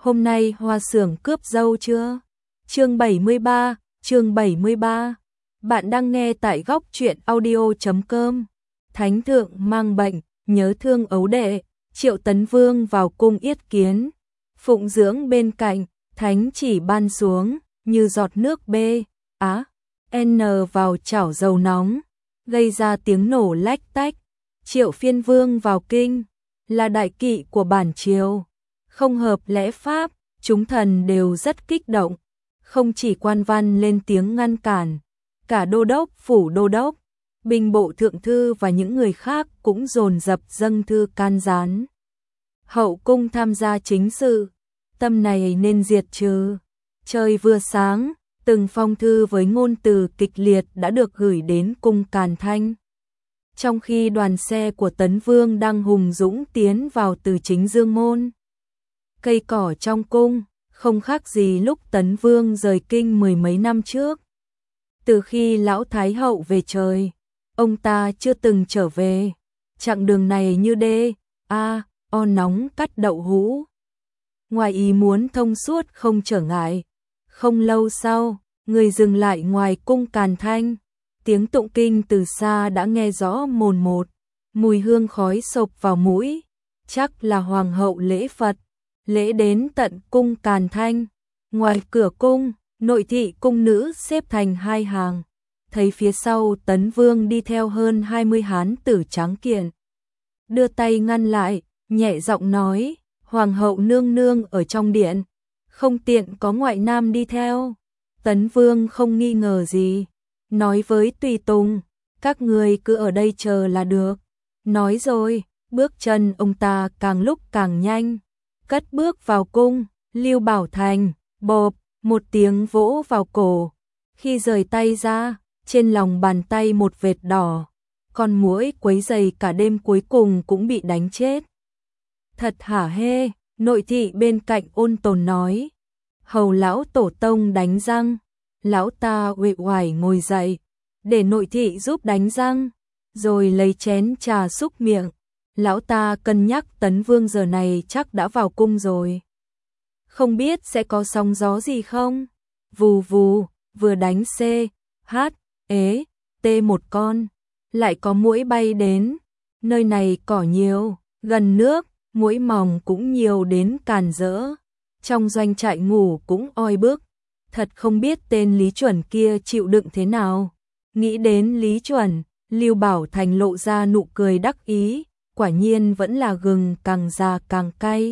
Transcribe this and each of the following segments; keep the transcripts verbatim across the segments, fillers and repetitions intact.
hôm nay Hoa Xưởng cướp dâu chưa? Chương bảy mươi ba, chương bảy mươi ba. Bạn đang nghe tại góc truyện audio chấm com. Thánh thượng mang bệnh, nhớ thương ấu đệ, Triệu Tấn Vương vào cung yết kiến. Phụng dưỡng bên cạnh, thánh chỉ ban xuống, như giọt nước bê, á, n vào chảo dầu nóng, gây ra tiếng nổ lách tách. Triệu Phiên Vương vào kinh, là đại kỵ của bản triều, không hợp lẽ pháp, chúng thần đều rất kích động, không chỉ quan văn lên tiếng ngăn cản, cả đô đốc, phủ đô đốc, binh bộ thượng thư và những người khác cũng dồn dập dâng thư can gián. Hậu cung tham gia chính sự, tâm này nên diệt trừ. Trời vừa sáng, từng phong thư với ngôn từ kịch liệt đã được gửi đến cung Càn Thanh. Trong khi đoàn xe của Tấn Vương đang hùng dũng tiến vào từ chính Dương môn. Cây cỏ trong cung, không khác gì lúc Tấn Vương rời kinh mười mấy năm trước. Từ khi lão Thái hậu về trời, ông ta chưa từng trở về. Chặng đường này như đê, a, o nóng cắt đậu hũ. Ngoài ý muốn thông suốt không trở ngại. Không lâu sau, người dừng lại ngoài cung Càn Thanh. Tiếng tụng kinh từ xa đã nghe rõ mồn một, mùi hương khói xộc vào mũi, chắc là hoàng hậu lễ Phật, lễ đến tận cung Càn Thanh. Ngoài cửa cung, nội thị cung nữ xếp thành hai hàng, thấy phía sau Tấn Vương đi theo hơn hai mươi hán tử tráng kiện. Đưa tay ngăn lại, nhẹ giọng nói, hoàng hậu nương nương ở trong điện, không tiện có ngoại nam đi theo. Tấn Vương không nghi ngờ gì, nói với tùy tùng, các người cứ ở đây chờ là được. Nói rồi, bước chân ông ta càng lúc càng nhanh, cất bước vào cung. Lưu Bảo Thành, bộp, một tiếng vỗ vào cổ. Khi rời tay ra, trên lòng bàn tay một vệt đỏ, con muỗi quấy rầy cả đêm cuối cùng cũng bị đánh chết. Thật hả hê, nội thị bên cạnh ôn tồn nói. Hầu lão tổ tông đánh răng. Lão ta uể oải ngồi dậy, để nội thị giúp đánh răng, rồi lấy chén trà xúc miệng. Lão ta cân nhắc Tấn Vương giờ này chắc đã vào cung rồi. Không biết sẽ có sóng gió gì không? Vù vù, vừa đánh C, H, ế, T một con, lại có muỗi bay đến. Nơi này cỏ nhiều, gần nước, muỗi mòng cũng nhiều đến càn rỡ. Trong doanh trại ngủ cũng oi bức. Thật không biết tên Lý Chuẩn kia chịu đựng thế nào. Nghĩ đến Lý Chuẩn, Lưu Bảo Thành lộ ra nụ cười đắc ý, quả nhiên vẫn là gừng càng già càng cay.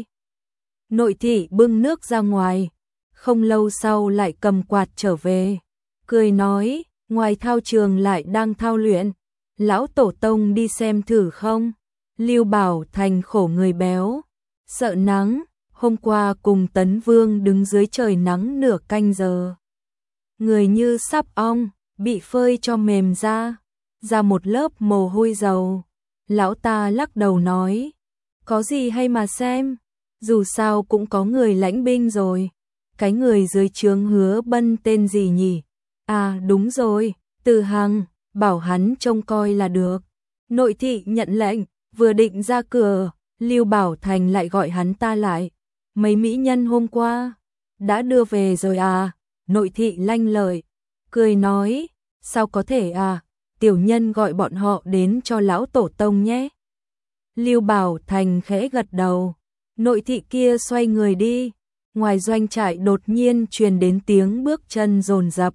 Nội thị bưng nước ra ngoài, không lâu sau lại cầm quạt trở về, cười nói, ngoài thao trường lại đang thao luyện, lão tổ tông đi xem thử không? Lưu Bảo Thành khổ người béo, sợ nắng. Hôm qua cùng Tấn Vương đứng dưới trời nắng nửa canh giờ. Người như sắp ong, bị phơi cho mềm ra, ra một lớp mồ hôi dầu. Lão ta lắc đầu nói, có gì hay mà xem, dù sao cũng có người lãnh binh rồi. Cái người dưới trướng Hứa Bân tên gì nhỉ? À đúng rồi, Từ Hằng, bảo hắn trông coi là được. Nội thị nhận lệnh, vừa định ra cửa, Lưu Bảo Thành lại gọi hắn ta lại. Mấy mỹ nhân hôm qua đã đưa về rồi à? Nội thị lanh lợi, cười nói, sao có thể à? Tiểu nhân gọi bọn họ đến cho lão tổ tông nhé. Lưu Bảo Thành khẽ gật đầu. Nội thị kia xoay người đi. Ngoài doanh trại đột nhiên truyền đến tiếng bước chân dồn dập.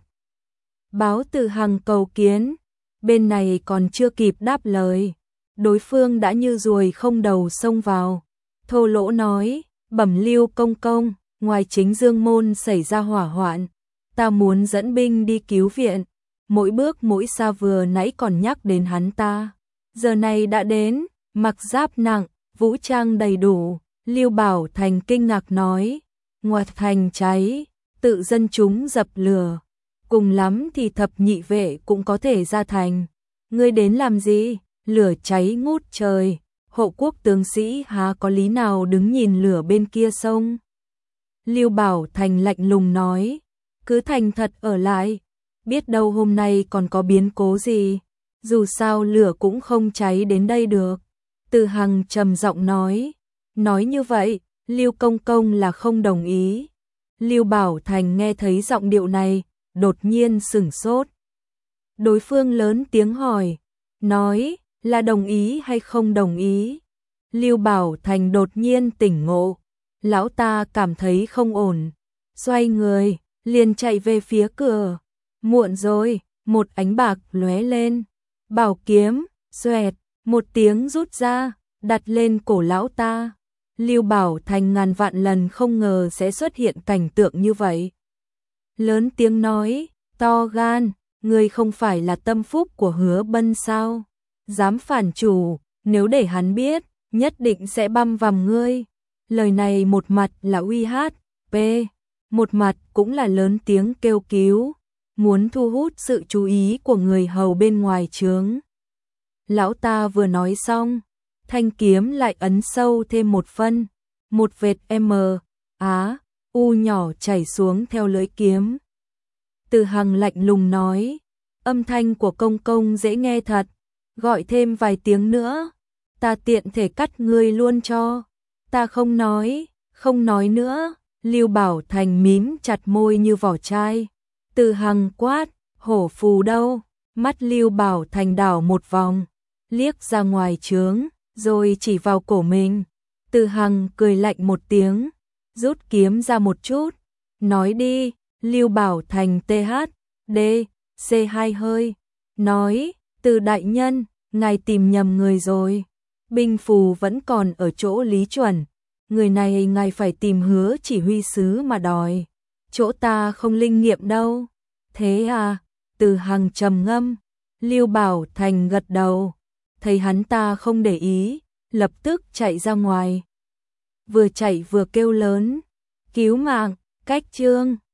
Báo Từ Hằng cầu kiến. Bên này còn chưa kịp đáp lời, đối phương đã như ruồi không đầu xông vào, thô lỗ nói, bẩm Lưu công công, ngoài chính Dương môn xảy ra hỏa hoạn, ta muốn dẫn binh đi cứu viện. Mỗi bước mỗi xa vừa nãy còn nhắc đến hắn ta, giờ này đã đến, mặc giáp nặng, vũ trang đầy đủ. Lưu Bảo Thành kinh ngạc nói, ngoài thành cháy, tự dân chúng dập lửa, cùng lắm thì thập nhị vệ cũng có thể ra thành. Ngươi đến làm gì? Lửa cháy ngút trời, hộ quốc tướng sĩ há có lý nào đứng nhìn lửa bên kia sông? Lưu Bảo Thành lạnh lùng nói, cứ thành thật ở lại, biết đâu hôm nay còn có biến cố gì, dù sao lửa cũng không cháy đến đây được. Từ Hằng trầm giọng nói, nói như vậy, Lưu Công Công là không đồng ý. Lưu Bảo Thành nghe thấy giọng điệu này, đột nhiên sửng sốt. Đối phương lớn tiếng hỏi, nói là đồng ý hay không đồng ý. Lưu Bảo Thành đột nhiên tỉnh ngộ, lão ta cảm thấy không ổn, xoay người, liền chạy về phía cửa. Muộn rồi, một ánh bạc lóe lên, bảo kiếm, xoẹt, một tiếng rút ra, đặt lên cổ lão ta. Lưu Bảo Thành ngàn vạn lần không ngờ sẽ xuất hiện cảnh tượng như vậy. Lớn tiếng nói, to gan, ngươi không phải là tâm phúc của Hứa Bân sao? Dám phản chủ, nếu để hắn biết, nhất định sẽ băm vằm ngươi. Lời này một mặt là uy hát, p, một mặt cũng là lớn tiếng kêu cứu, muốn thu hút sự chú ý của người hầu bên ngoài trướng. Lão ta vừa nói xong, thanh kiếm lại ấn sâu thêm một phân, một vệt M, Á, U nhỏ chảy xuống theo lưỡi kiếm. Từ Hằng lạnh lùng nói, âm thanh của công công dễ nghe thật, gọi thêm vài tiếng nữa, ta tiện thể cắt ngươi luôn cho. Ta không nói, không nói nữa. Lưu Bảo Thành mím chặt môi như vỏ chai. Từ Hằng quát, hổ phù đâu? Mắt Lưu Bảo Thành đảo một vòng, liếc ra ngoài trướng, rồi chỉ vào cổ mình. Từ Hằng cười lạnh một tiếng, rút kiếm ra một chút, nói đi. Lưu Bảo Thành tê hát, đê, xê hai hơi, nói, Từ đại nhân, ngài tìm nhầm người rồi. Binh phù vẫn còn ở chỗ Lý Chuẩn, người này ngài phải tìm Hứa chỉ huy sứ mà đòi, chỗ ta không linh nghiệm đâu. Thế à? Từ Hằng trầm ngâm. Lưu Bảo Thành gật đầu, thấy hắn ta không để ý, lập tức chạy ra ngoài. Vừa chạy vừa kêu lớn, cứu mạng, cách trương.